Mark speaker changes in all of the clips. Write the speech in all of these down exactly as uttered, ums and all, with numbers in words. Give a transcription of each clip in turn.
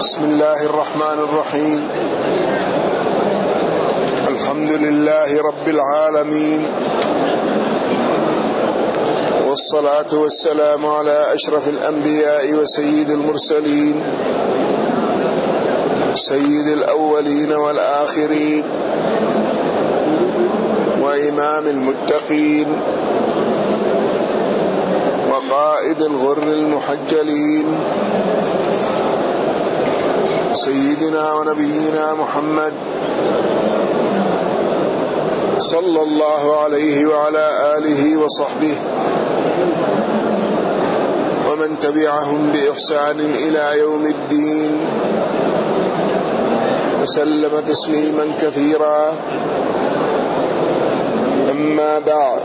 Speaker 1: بسم الله الرحمن الرحيم. الحمد لله رب العالمين، والصلاة والسلام على أشرف الأنبياء وسيد المرسلين، سيد الأولين والآخرين، وإمام المتقين، وقائد الغر المحجلين، سيدنا ونبينا محمد صلى الله عليه وعلى آله وصحبه ومن تبعهم بإحسان إلى يوم الدين، وسلم تسليما كثيرا. أما بعد،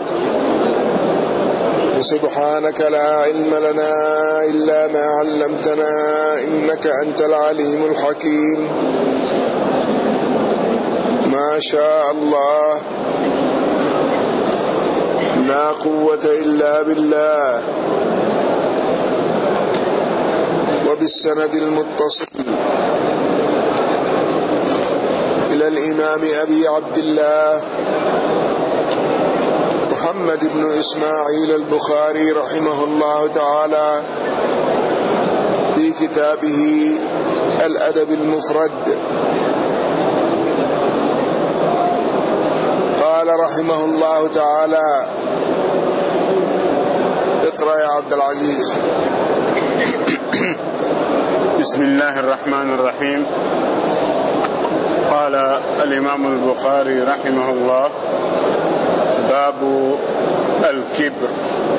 Speaker 1: فسبحانك لا علم لنا إلا ما علمتنا إنك أنت العليم الحكيم. ما شاء الله، لا قوة إلا بالله. وبالسند المتصل إلى الإمام أبي عبد الله محمد بن إسماعيل البخاري رحمه الله تعالى في كتابه الأدب المفرد، قال رحمه الله تعالى: اقرأ يا عبد العزيز.
Speaker 2: بسم الله الرحمن الرحيم. قال الإمام البخاري رحمه الله: باب الكبر.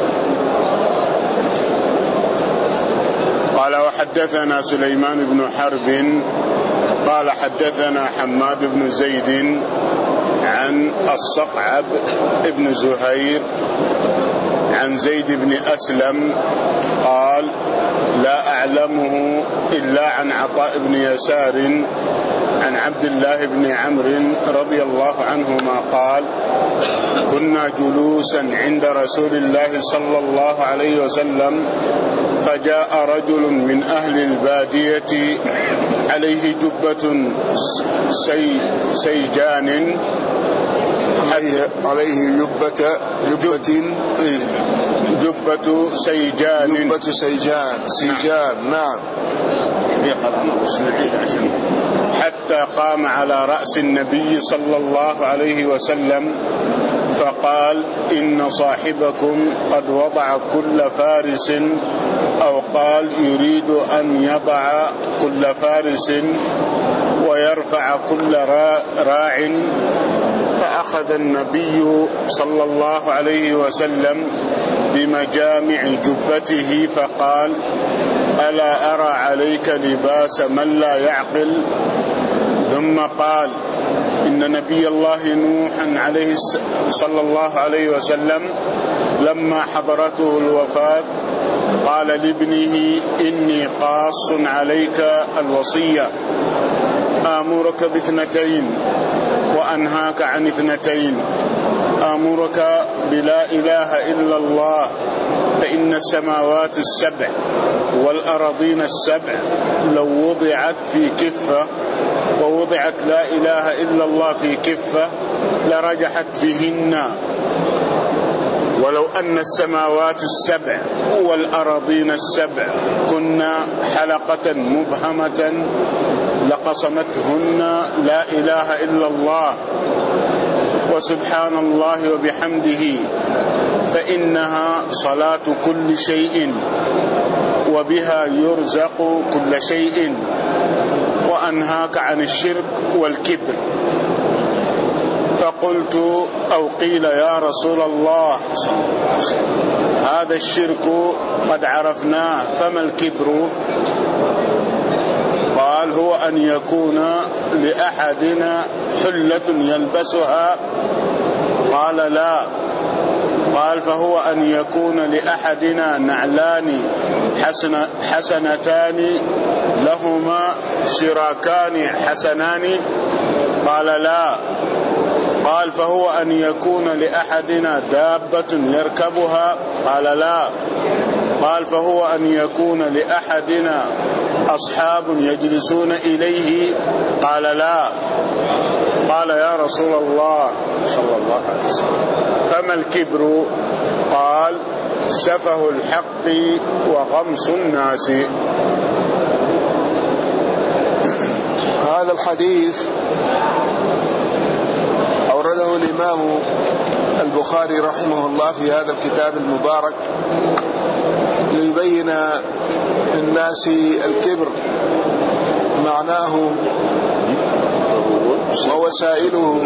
Speaker 2: قال: وحدثنا سليمان بن حرب قال حدثنا حماد بن زيد عن الصقعب بن زهير عن زيد بن أسلم قال: لا أعلمه إلا عن عطاء بن يسار عن عبد الله بن عمرو رضي الله عنهما قال: كنا جلوسا عند رسول الله صلى الله عليه وسلم، فجاء رجل من أهل البادية عليه جبة سي سيجان
Speaker 1: عليه, عليه جبة جبة
Speaker 2: جبة سيجان
Speaker 1: جبة سيجان سيجان نعم.
Speaker 2: حتى قام على رأس النبي صلى الله عليه وسلم فقال: إن صاحبكم قد وضع كل فارس، أو قال يريد أن يضع كل فارس ويرفع كل راع. فأخذ النبي صلى الله عليه وسلم بمجامع جبته فقال: ألا أرى عليك لباس من لا يعقل؟ ثم قال: إن نبي الله نوحا عليه صلى الله عليه وسلم لما حضرته الوفاة قال لابنه: إني قاص عليك الوصية، آمرك باثنتين وأنهاك عن اثنتين. آمرك بلا إله إلا الله، فإن السماوات السبع والأراضين السبع لو وضعت في كفة ووضعت لا إله إلا الله في كفة لرجحت بهن، ولو أن السماوات السبع والأراضين السبع كنا حلقة مبهمة لقصمتهن لا إله إلا الله وسبحان الله وبحمده، فإنها صلاة كل شيء وبها يرزق كل شيء، وأنهاك عن الشرك والكبر. فقلت: أو قيل يا رسول الله هذا الشرك قد عرفناه، فما الكبر؟ قال: هو أن يكون لأحدنا حلة يلبسها. قال: لا. قال: فهو أن يكون لأحدنا نعلان حسن حسنتان لهما شراكان حسنان. قال: لا. قال: فهو أن يكون لأحدنا دابة يركبها. قال: لا. قال فهو أن يكون لأحدنا أصحاب يجلسون إليه؟ قال لا. قال يا رسول الله صلى الله عليه وسلم فما الكبر؟ قال سفه الحق وغمس الناس.
Speaker 1: هذا الحديث أورده الإمام البخاري رحمه الله في هذا الكتاب المبارك ليبين للناس الكبر معناه ووسائله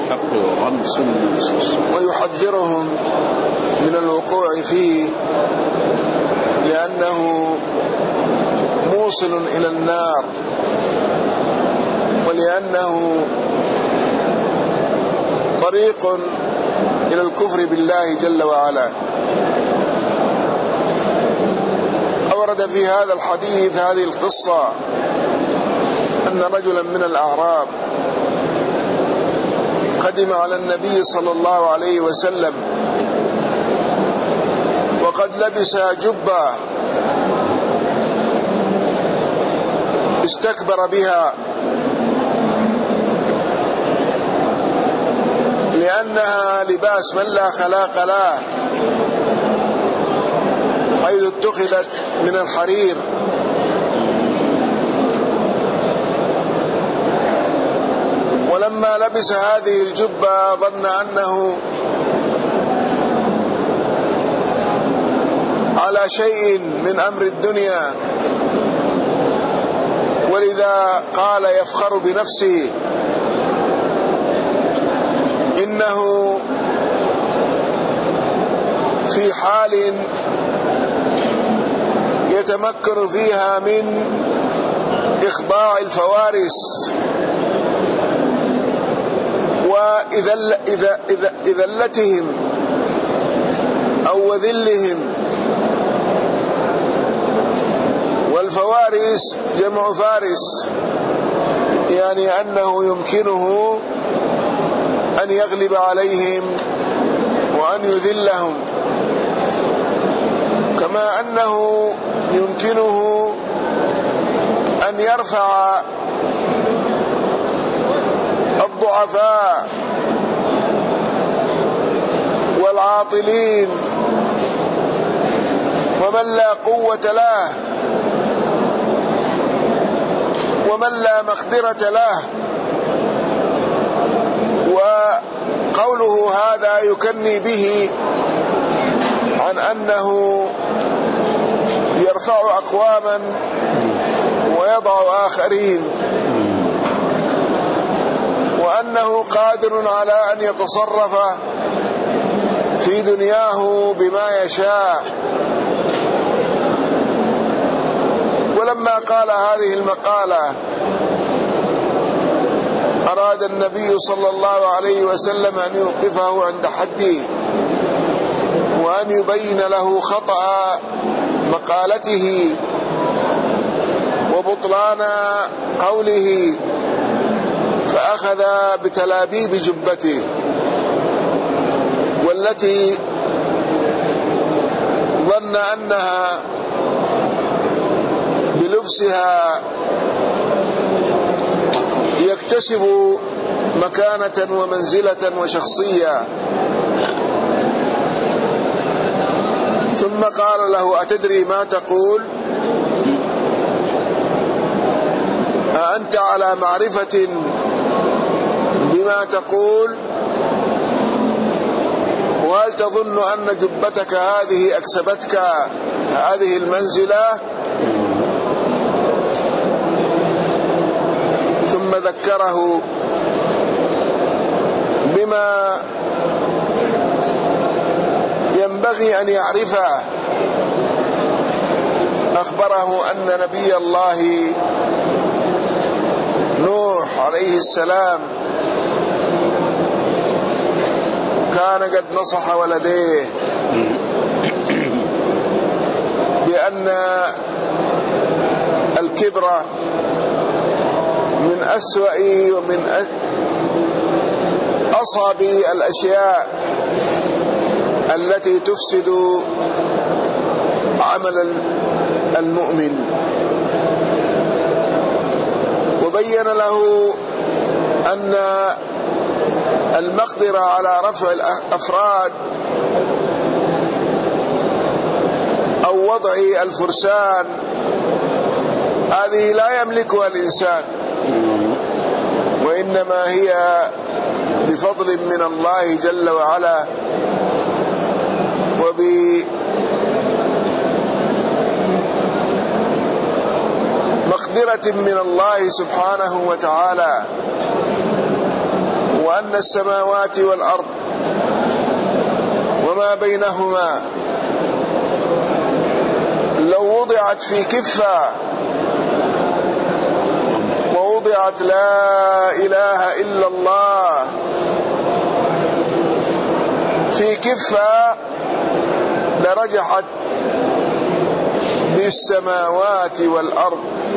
Speaker 1: ويحذرهم من الوقوع فيه لأنه موصل إلى النار ولأنه طريق إلى الكفر بالله جل وعلا. أورد في هذا الحديث هذه القصة أن رجلا من الأعراب قدم على النبي صلى الله عليه وسلم وقد لبس جبة استكبر بها لأنها لباس من لا خلاق له، حيث اتخذت من الحرير، ولما لبس هذه الجبة ظن أنه على شيء من أمر الدنيا، ولذا قال يفخر بنفسه إنه في حال يتمكن فيها من إخضاع الفوارس وإذلتهم أو وذلهم. والفوارس جمع فارس، يعني أنه يمكنه أن يغلب عليهم وأن يذلهم، كما أنه يمكنه أن يرفع الضعفاء والعاطلين ومن لا قوة له ومن لا مقدرة له. وقوله هذا يكني به عن أنه يرفع أقواما ويضع آخرين، وأنه قادر على أن يتصرف في دنياه بما يشاء. ولما قال هذه المقالة أراد النبي صلى الله عليه وسلم أن يوقفه عند حده وأن يبين له خطأ مقالته وبطلان قوله، فأخذ بتلابيب جبته والتي ظن أنها بلبسها يكتسب مكانة ومنزلة وشخصية، ثم قال له أتدري ما تقول؟ أأنت على معرفة بما تقول؟ وهل تظن أن جبتك هذه أكسبتك هذه المنزلة؟ ثم ذكره بما ينبغي أن يعرفه. أخبره أن نبي الله نوح عليه السلام كان قد نصح ولديه بأن الكبر من أسوأ ومن أصعب الأشياء التي تفسد عمل المؤمن، وبين له أن المقدرة على رفع الأفراد أو وضع الفرسان هذه لا يملكها الإنسان، وإنما هي بفضل من الله جل وعلا وبمقدرة من الله سبحانه وتعالى. وأن السماوات والأرض وما بينهما لو وضعت في كفة ووضعت لا إله إلا الله في كفة لرجحت بالسماوات والأرض.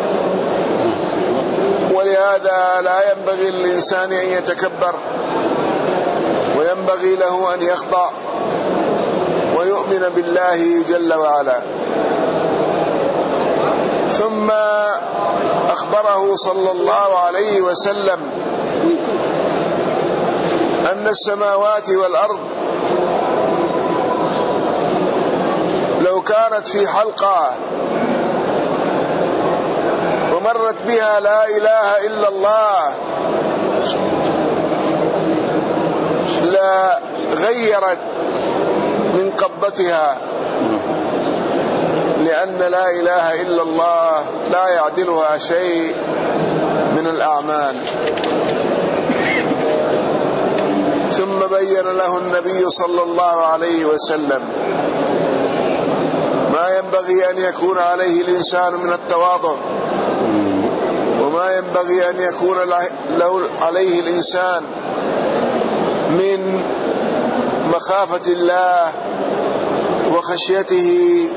Speaker 1: ولهذا لا ينبغي للإنسان أن يتكبر، وينبغي له أن يخضع ويؤمن بالله جل وعلا. ثم أخبره صلى الله عليه وسلم أن السماوات والأرض لو كانت في حلقة ومرت بها لا إله إلا الله لا غيرت من قبضتها، لأن لا إله إلا الله لا يعدلها شيء من الأعمال. ثم بين له النبي صلى الله عليه وسلم ما ينبغي أن يكون عليه الإنسان من التواضع، وما ينبغي أن يكون له عليه الإنسان من مخافة الله وخشيته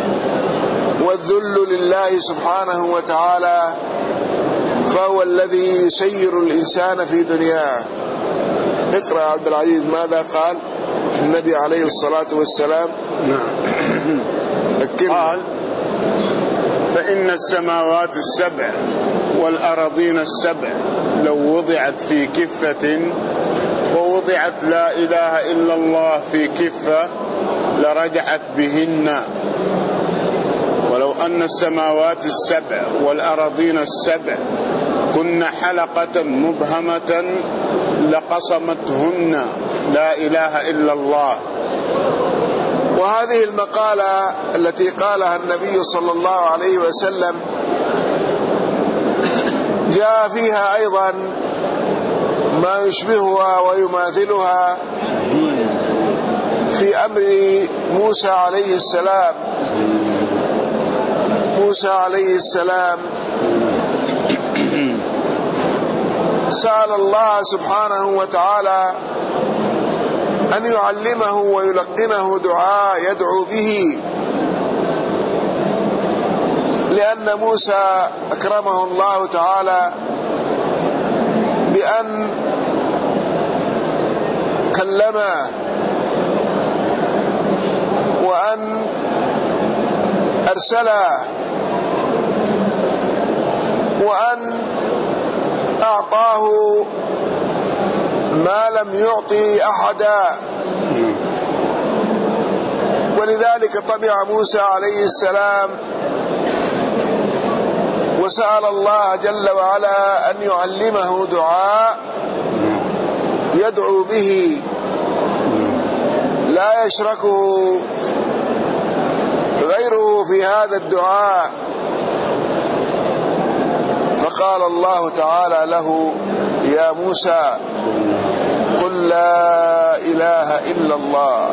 Speaker 1: والذل لله سبحانه وتعالى، فهو الذي يسير الإنسان في دنياه. اقرأ عبد العزيز ماذا قال النبي عليه الصلاة والسلام.
Speaker 2: نعم. قال: فإن السماوات السبع والأراضين السبع لو وضعت في كفة ووضعت لا إله إلا الله في كفة لرجعت بهن، ولو أن السماوات السبع والأراضين السبع كن حلقة مبهمة لقصمتهن لا إله إلا الله.
Speaker 1: وهذه المقالة التي قالها النبي صلى الله عليه وسلم جاء فيها أيضا ما يشبهها ويماثلها في أمر موسى عليه السلام. موسى عليه السلام سأل الله سبحانه وتعالى أن يعلمه ويلقنه دعاء يدعو به، لأن موسى أكرمه الله تعالى بأن كلمه وأن أرسله وأن أعطاه ما لم يعطي أحدا. ولذلك طمع موسى عليه السلام وسأل الله جل وعلا أن يعلمه دعاء يدعو به لا يشركه غيره في هذا الدعاء. فقال الله تعالى له: يا موسى قل لا إله إلا الله.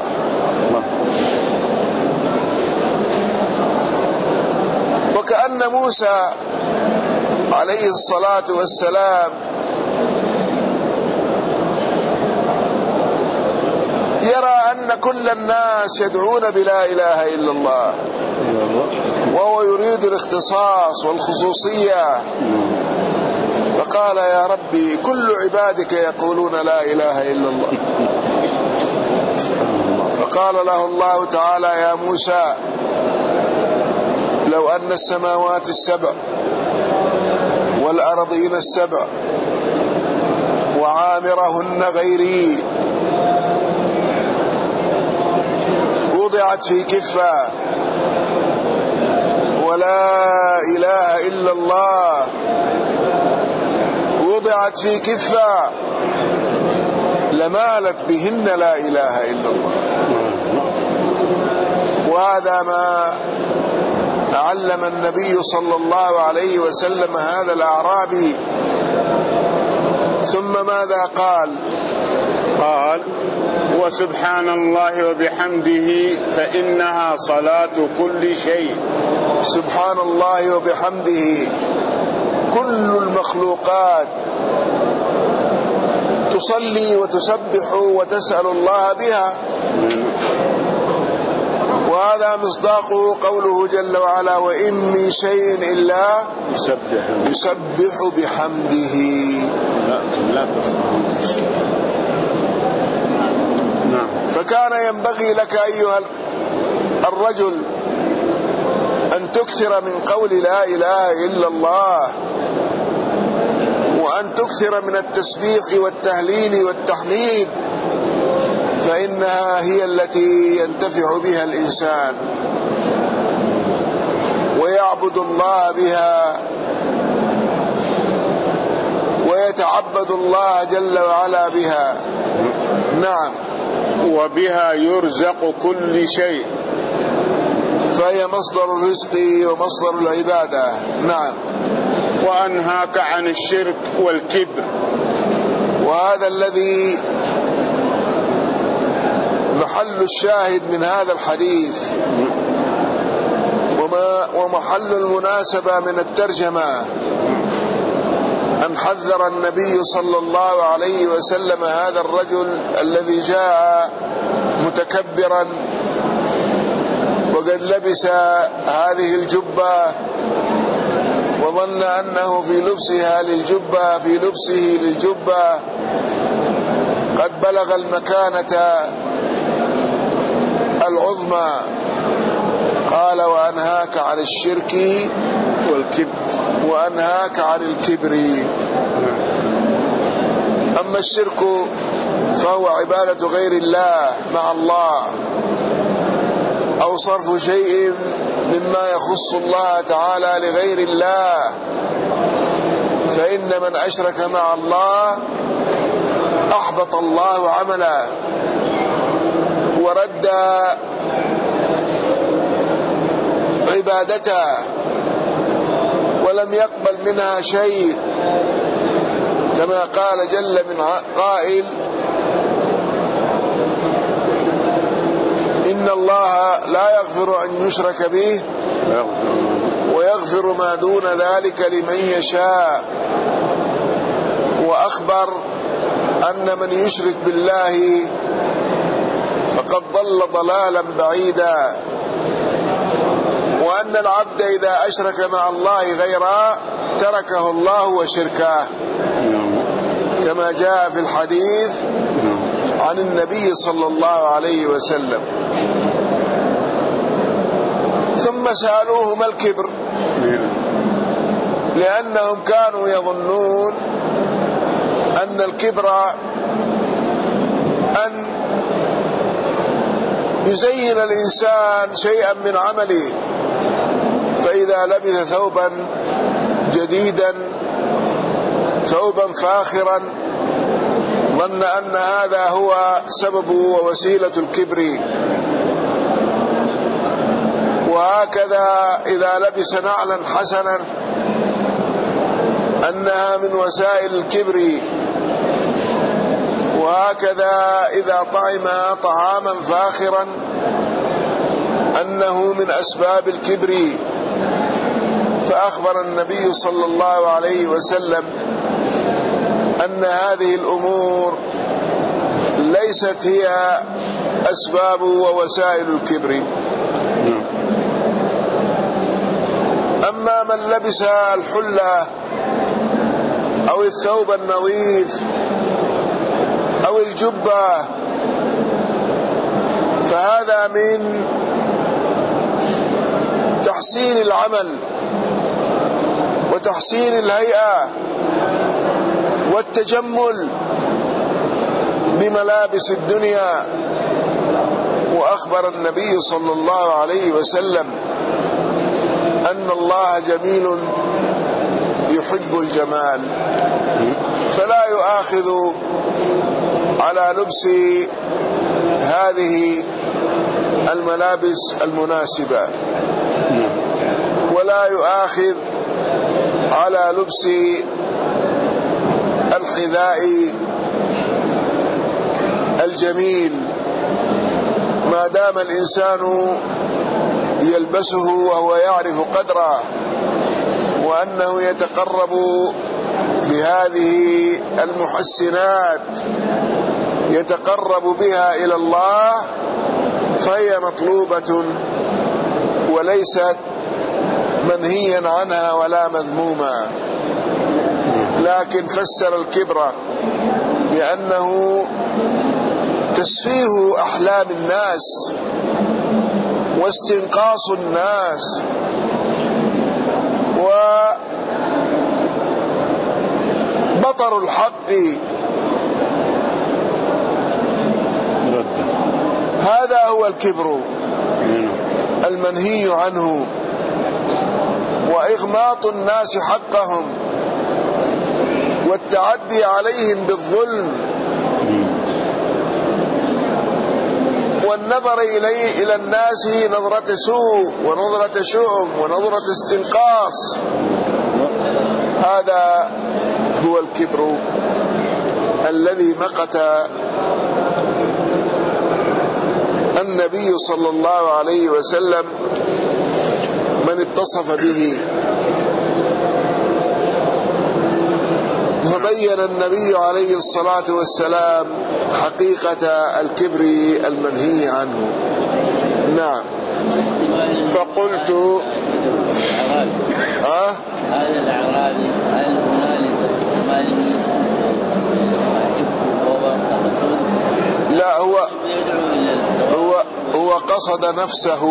Speaker 1: وكأن موسى عليه الصلاة والسلام يرى أن كل الناس يدعون بلا إله إلا الله، وهو يريد الاختصاص والخصوصية. فقال: يا ربي كل عبادك يقولون لا إله إلا الله. فقال له الله تعالى: يا موسى لو أن السماوات السبع والأرضين السبع وعامرهن غيري وضعت في كفة ولا إله إلا الله وضعت في كفة لمالت بهن لا إله إلا الله. وهذا ما علم النبي صلى الله عليه وسلم هذا الأعرابي. ثم ماذا قال؟
Speaker 2: قال: وسبحان الله وبحمده فإنها صلاة كل شيء.
Speaker 1: سبحان الله وبحمده، كل المخلوقات تصلي وتسبح وتسأل الله بها. وهذا مصداقه قوله جل وعلا: وإن من شيء إلا
Speaker 2: يسبح
Speaker 1: يسبح بحمده.
Speaker 2: لا تفهم. نعم.
Speaker 1: فكان ينبغي لك أيها الرجل أن تكثر من قول لا إله إلا الله، وأن تكثر من التسبيح والتهليل والتحميد، فإنها هي التي ينتفع بها الإنسان ويعبد الله بها ويتعبد الله جل وعلا بها. نعم.
Speaker 2: وبها يرزق كل شيء،
Speaker 1: فهي مصدر الرزق ومصدر العبادة. نعم.
Speaker 2: وأنهاك عن الشرك والكبر.
Speaker 1: وهذا الذي محل الشاهد من هذا الحديث وما ومحل المناسبة من الترجمة، أن حذر النبي صلى الله عليه وسلم هذا الرجل الذي جاء متكبرا وقد لبس هذه الجبة وظن أنه في لبسها للجبة في لبسه للجبة قد بلغ المكانة العظمى. قال: وأنهاك عن الشرك
Speaker 2: والكبر
Speaker 1: وأنهاك عن الكبر. أما الشرك فهو عبادة غير الله مع الله، أو صرف شيء مما يخص الله تعالى لغير الله، فإن من أشرك مع الله أحبط الله عمله ورد عبادته ولم يقبل منها شيء، كما قال جل من قائل: إن الله لا يغفر أن يشرك به ويغفر ما دون ذلك لمن يشاء. وأخبر أن من يشرك بالله فقد ضل ضلالا بعيدا، وأن العبد إذا أشرك مع الله غيره تركه الله وشركه، كما جاء في الحديث عن النبي صلى الله عليه وسلم. ثم سألوه: ما الكبر؟ لأنهم كانوا يظنون أن الكبر أن يزين الإنسان شيئا من عمله، فإذا لبث ثوبا جديدا ثوبا فاخرا ظن أن هذا هو سبب ووسيلة الكبر. وهكذا إذا لبس نعلا حسنا أنها من وسائل الكبر، وهكذا إذا طعم طعاما فاخرا أنه من أسباب الكبر. فأخبر النبي صلى الله عليه وسلم أن هذه الأمور ليست هي أسباب ووسائل الكبر. أما من لبس الحلة أو الثوب النظيف أو الجبة فهذا من تحسين العمل وتحسين الهيئة والتجمل بملابس الدنيا. وأخبر النبي صلى الله عليه وسلم أن الله جميل يحب الجمال، فلا يؤاخذ على لبس هذه الملابس المناسبة، ولا يؤاخذ على لبس الحذاء الجميل ما دام الإنسان يلبسه وهو يعرف قدره وأنه يتقرب بهذه المحسنات يتقرب بها إلى الله، فهي مطلوبة وليست منهيا عنها ولا مذموما. لكن فسر الكبر بأنه تسفيه أحلام الناس واستنقاص الناس وبطر الحق. هذا هو الكبر المنهي عنه، وإغماط الناس حقهم والتعدي عليهم بالظلم والنظر إليه إلى الناس نظرة سوء ونظرة شؤم ونظرة استنقاص. هذا هو الكبر الذي مقت النبي صلى الله عليه وسلم من اتصف به. فبين النبي عليه الصلاة والسلام حقيقة الكبر المنهي عنه. نعم.
Speaker 2: فقلت
Speaker 1: أه؟
Speaker 3: هذا الأعرابي هل هنالك
Speaker 1: لا، هو هو هو قصد نفسه.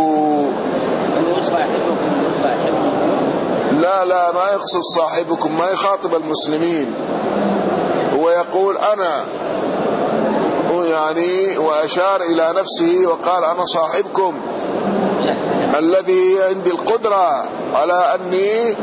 Speaker 1: لا لا ما يقصد صاحبكم، ما يخاطب المسلمين، هو يقول أنا يعني، وأشار إلى نفسه وقال أنا صاحبكم الذي عندي القدرة على أني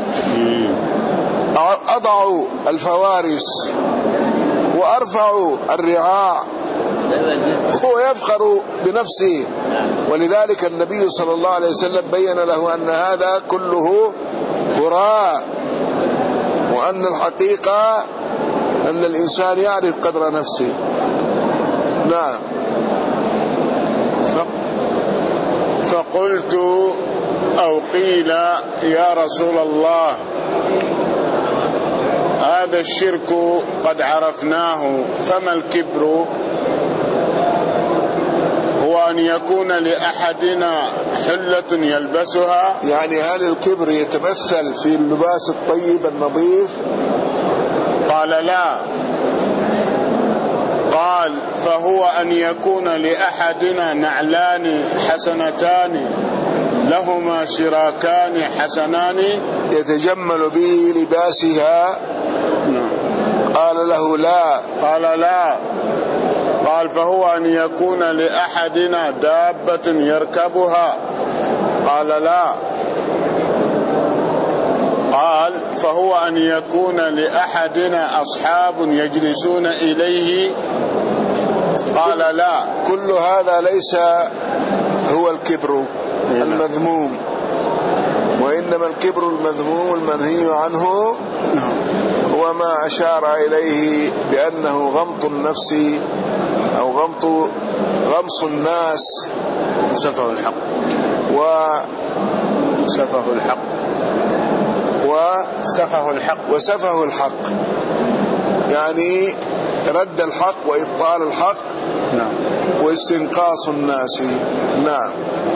Speaker 1: أضع الفوارس وأرفع الرعاع. هو يفخر بنفسه، ولذلك النبي صلى الله عليه وسلم بين له أن هذا كله هراء، وأن الحقيقة أن الإنسان يعرف قدر نفسه. نعم.
Speaker 2: فقلت أو قيل يا رسول الله هذا الشرك قد عرفناه، فما الكبر؟ هو أن يكون لأحدنا حلة يلبسها.
Speaker 1: يعني هل الكبر يتمثل في اللباس الطيب النظيف؟
Speaker 2: قال لا. قال فهو أن يكون لأحدنا نعلان حسنتان لهما شراكان حسنان
Speaker 1: يتجمل به لباسها. قال له لا.
Speaker 2: قال لا. قال فهو أن يكون لأحدنا دابة يركبها. قال لا. قال فهو أن يكون لأحدنا أصحاب يجلسون إليه. قال لا.
Speaker 1: كل هذا ليس هو الكبر المذموم، وإنما الكبر المذموم المنهي عنه هو ما أشار إليه بأنه غمط النفس أو غمط غمص الناس
Speaker 2: سفه الحق
Speaker 1: و
Speaker 2: سفه الحق وسفه الحق
Speaker 1: وسفه الحق، يعني رد الحق وإبطال الحق.
Speaker 2: نعم.
Speaker 1: واستنقاص الناس. نعم.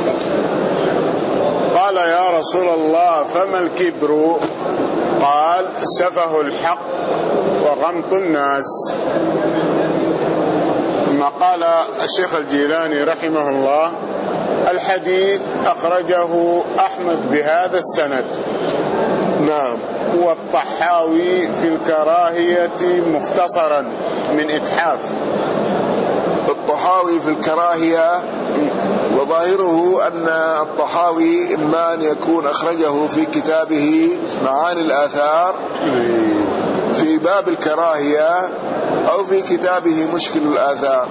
Speaker 2: قال يا رسول الله فما الكبر؟ قال سفه الحق وغمط الناس. ثم ثم قال الشيخ الجيلاني رحمه الله: الحديث أخرجه أحمد بهذا السند.
Speaker 1: نعم.
Speaker 2: والطحاوي في الكراهية مختصرا من إتحاف.
Speaker 1: الطحاوي في الكراهية، وظاهره أن الطحاوي إما أن يكون أخرجه في كتابه معاني الآثار في باب الكراهية، أو في كتابه مشكل الآثار،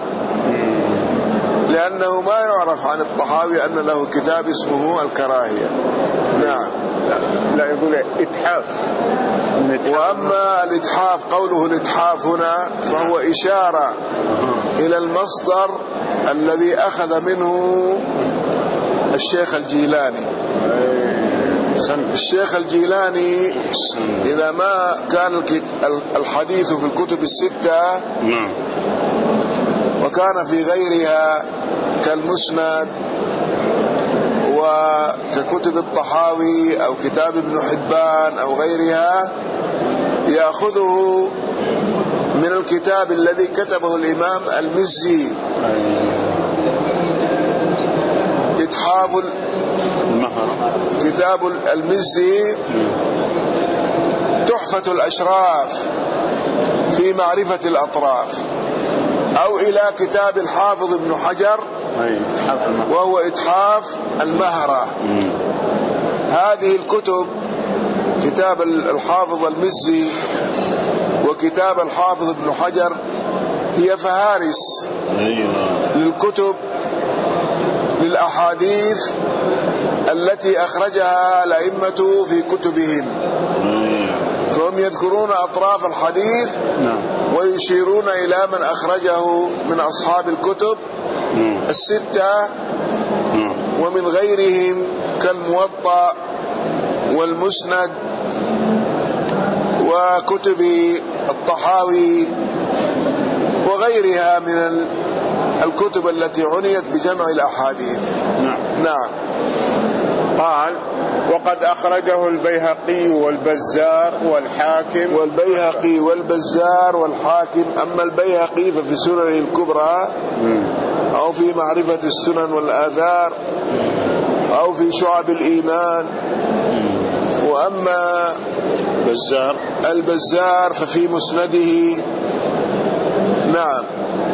Speaker 1: لأنه ما يعرف عن الطحاوي أن له كتاب اسمه الكراهية. نعم.
Speaker 2: لا يقول إتحاف.
Speaker 1: وأما الإتحاف، قوله الإتحاف هنا فهو إشارة إلى المصدر الذي أخذ منه الشيخ الجيلاني. الشيخ الجيلاني إذا ما كان الحديث في الكتب الستة وكان في غيرها كالمسند وككتب الطحاوي أو كتاب ابن حبان أو غيرها، يأخذه من الكتاب الذي كتبه الإمام المزي، إتحاف كتاب المزي تحفة الأشراف في معرفة الأطراف، أو إلى كتاب الحافظ ابن حجر وهو إتحاف المهرة. هذه الكتب، كتاب الحافظ المزي وكتاب الحافظ ابن حجر، هي فهارس للكتب للأحاديث التي أخرجها الأئمة في كتبهم، فهم يذكرون أطراف الحديث ويشيرون إلى من أخرجه من أصحاب الكتب الستة ومن غيرهم كالموطأ والمسند وكتب الطحاوي وغيرها من الكتب التي عنيت بجمع الأحاديث.
Speaker 2: نعم.
Speaker 1: نعم.
Speaker 2: قال: وقد أخرجه البيهقي والبزار والحاكم.
Speaker 1: والبيهقي والبزار والحاكم. أما البيهقي ففي سننه الكبرى أو في معرفة السنن والآثار أو في شعب الإيمان. وأما
Speaker 2: البزار
Speaker 1: البزار ففي مسنده. نعم.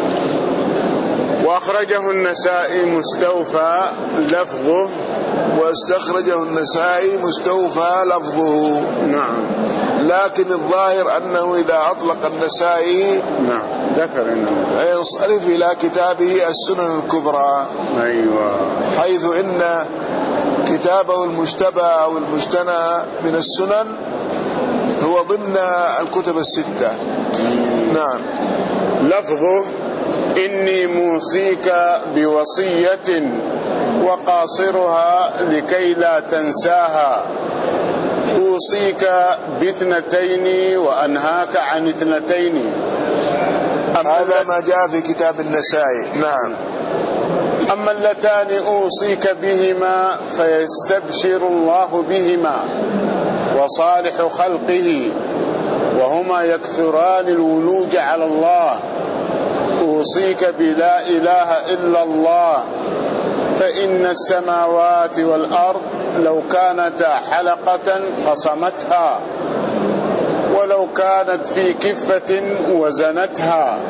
Speaker 2: وأخرجه النسائي مستوفى لفظه.
Speaker 1: واستخرجه النسائي مستوفى لفظه.
Speaker 2: نعم.
Speaker 1: لكن الظاهر أنه إذا أطلق النسائي
Speaker 2: نعم ذكر إنه
Speaker 1: ينصرف إلى كتابه السنن الكبرى.
Speaker 2: أيوة.
Speaker 1: حيث إن كتابه المجتبى أو المجتنى من السنن هو ضمن الكتب الستة. نعم.
Speaker 2: لفظه: إني موصيك بوصية وقاصرها لكي لا تنساها، أوصيك باثنتين وأنهاك عن اثنتين.
Speaker 1: هذا ما جاء في كتاب النسائي. نعم.
Speaker 2: أما اللتان أوصيك بهما فيستبشر الله بهما وصالح خلقه، وهما يكثران الولوج على الله. أوصيك بلا إله إلا الله، فإن السماوات والأرض لو كانتا حلقة قصمتها، ولو كانت في كفة وزنتها.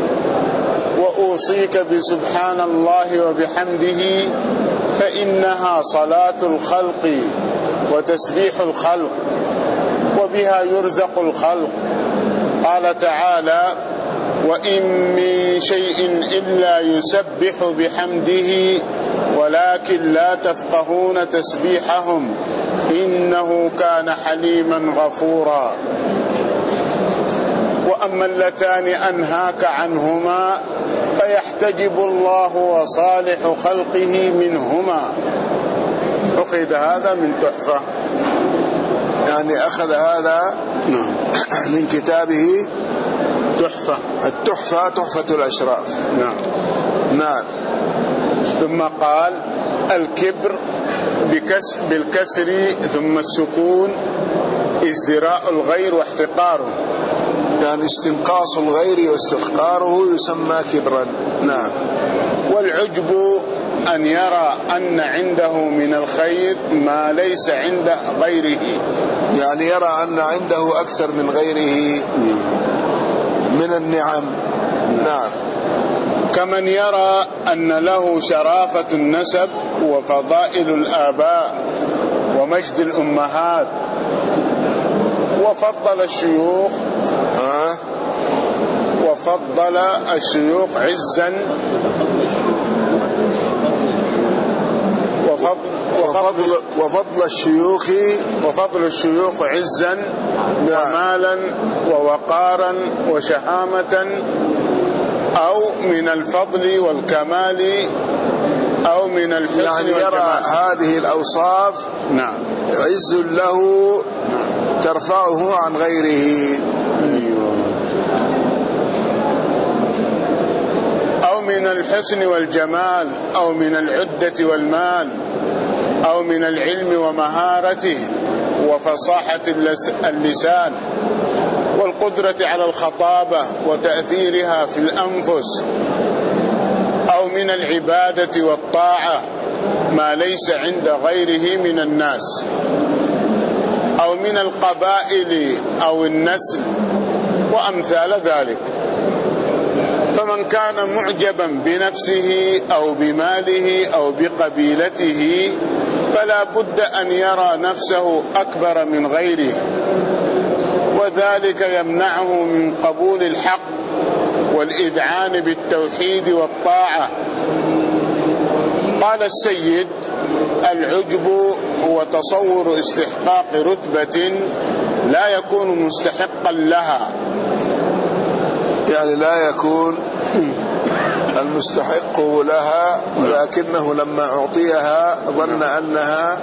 Speaker 2: وأوصيك بسبحان الله وبحمده، فإنها صلاة الخلق وتسبيح الخلق، وبها يرزق الخلق. قال تعالى: وإن من شيء إلا يسبح بحمده ولكن لا تفقهون تسبيحهم إنه كان حليما غفورا. وأما اللتان أنهاك عنهما فيحتجب الله وصالح خلقه منهما. أخذ هذا من تحفة،
Speaker 1: يعني أخذ هذا من كتابه
Speaker 2: تحفة
Speaker 1: التحفة تحفة الأشراف.
Speaker 2: نعم.
Speaker 1: نعم.
Speaker 2: ثم قال: الكبر بكسر بالكسر ثم السكون ازدراء الغير واحتقاره.
Speaker 1: يعني استنقاص الغير واستحقاره يسمى كبرا. نعم.
Speaker 2: والعجب أن يرى أن عنده من الخير ما ليس عند غيره،
Speaker 1: يعني يرى أن عنده أكثر من غيره من النعم. نعم.
Speaker 2: كمن يرى أن له شرافة النسب وفضائل الآباء ومجد الأمهات، وفضل الشيوخ
Speaker 1: ها
Speaker 2: وفضل الشيوخ عزا وفضل
Speaker 1: وفضل, وفضل الشيوخ
Speaker 2: وفضل الشيوخ عزا ومالا ووقارا وشهامة، أو من الفضل والكمال، أو من الحسن
Speaker 1: يعني يرى
Speaker 2: والجمال.
Speaker 1: هذه الأوصاف
Speaker 2: نعم
Speaker 1: عز له ترفعه عن غيره.
Speaker 2: أو من الحسن والجمال، أو من العدة والمال، أو من العلم ومهارته وفصاحة اللسان والقدرة على الخطابة وتأثيرها في الأنفس، أو من العبادة والطاعة ما ليس عند غيره من الناس، أو من القبائل أو النسل وأمثال ذلك. فمن كان معجبا بنفسه أو بماله أو بقبيلته فلا بد أن يرى نفسه أكبر من غيره، وذلك يمنعه من قبول الحق والإذعان بالتوحيد والطاعة. قال السيد: العجب هو تصور استحقاق رتبة لا يكون مستحقا لها،
Speaker 1: يعني لا يكون المستحق لها، ولكنه لما أعطيها ظن أنها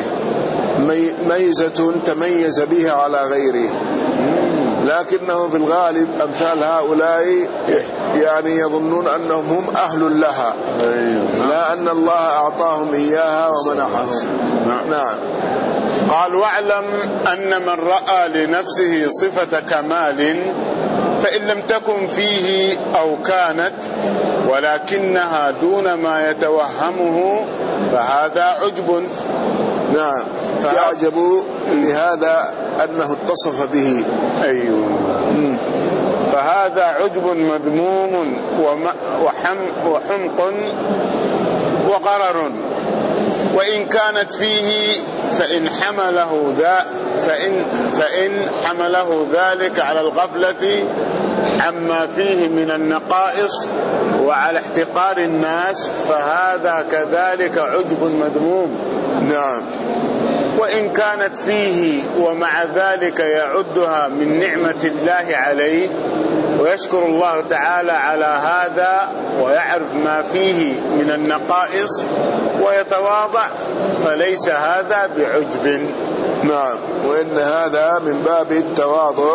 Speaker 1: ميزة تميز بها على غيره، لكنه في الغالب أمثال هؤلاء يعني يظنون أنهم هم أهل لها، لا أن الله أعطاهم إياها ومنحهم. نعم.
Speaker 2: قال: واعلم أن من رأى لنفسه صفة كمال فإن لم تكن فيه أو كانت ولكنها دون ما يتوهمه فهذا عجب.
Speaker 1: نعم. يعجب لهذا أنه اتصف به.
Speaker 2: أيوه. فهذا عجب مذموم وحم وحمق وغرر، وإن كانت فيه فإن حمله ذا فإن فإن حمله ذلك على الغفلة عما فيه من النقائص وعلى احتقار الناس فهذا كذلك عجب مذموم.
Speaker 1: نعم.
Speaker 2: وإن كانت فيه ومع ذلك يعدها من نعمة الله عليه ويشكر الله تعالى على هذا ويعرف ما فيه من النقائص ويتواضع فليس هذا بعجب.
Speaker 1: نعم. وإن هذا من باب التواضع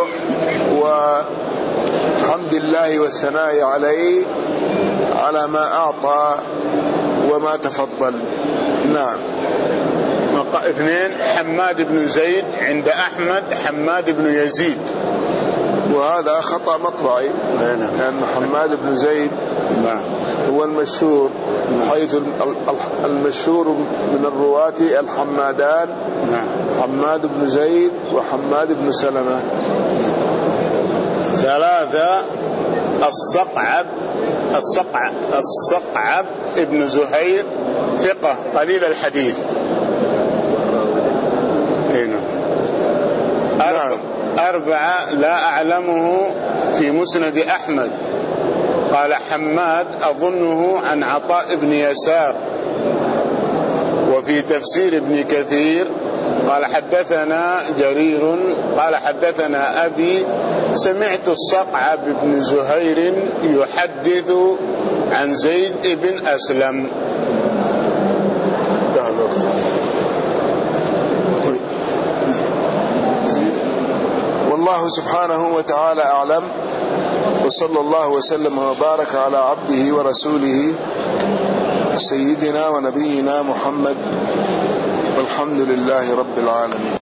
Speaker 1: وحمد الله والثناء عليه على ما أعطى وما تفضل. نعم.
Speaker 2: اثنين: حماد بن زيد عند أحمد حماد بن يزيد،
Speaker 1: وهذا خطأ مطبعي، لأن حماد بن زيد هو المشهور، حيث المشهور من الرواة الحمادان حماد بن زيد وحماد بن سلمة.
Speaker 2: ثلاثة: الصقعب الصقعب الصقعب ابن زهير ثقة قليل الحديث.
Speaker 1: نعم.
Speaker 2: أربعة: لا أعلمه في مسند أحمد. قال حماد: أظنه عن عطاء بن يسار. وفي تفسير ابن كثير قال حدثنا جرير قال حدثنا أبي سمعت الصقعب بن زهير يحدث عن زيد بن أسلم.
Speaker 1: والله سبحانه وتعالى أعلم، وصلى الله وسلم وبارك على عبده ورسوله سيدنا ونبينا محمد، والحمد لله رب العالمين.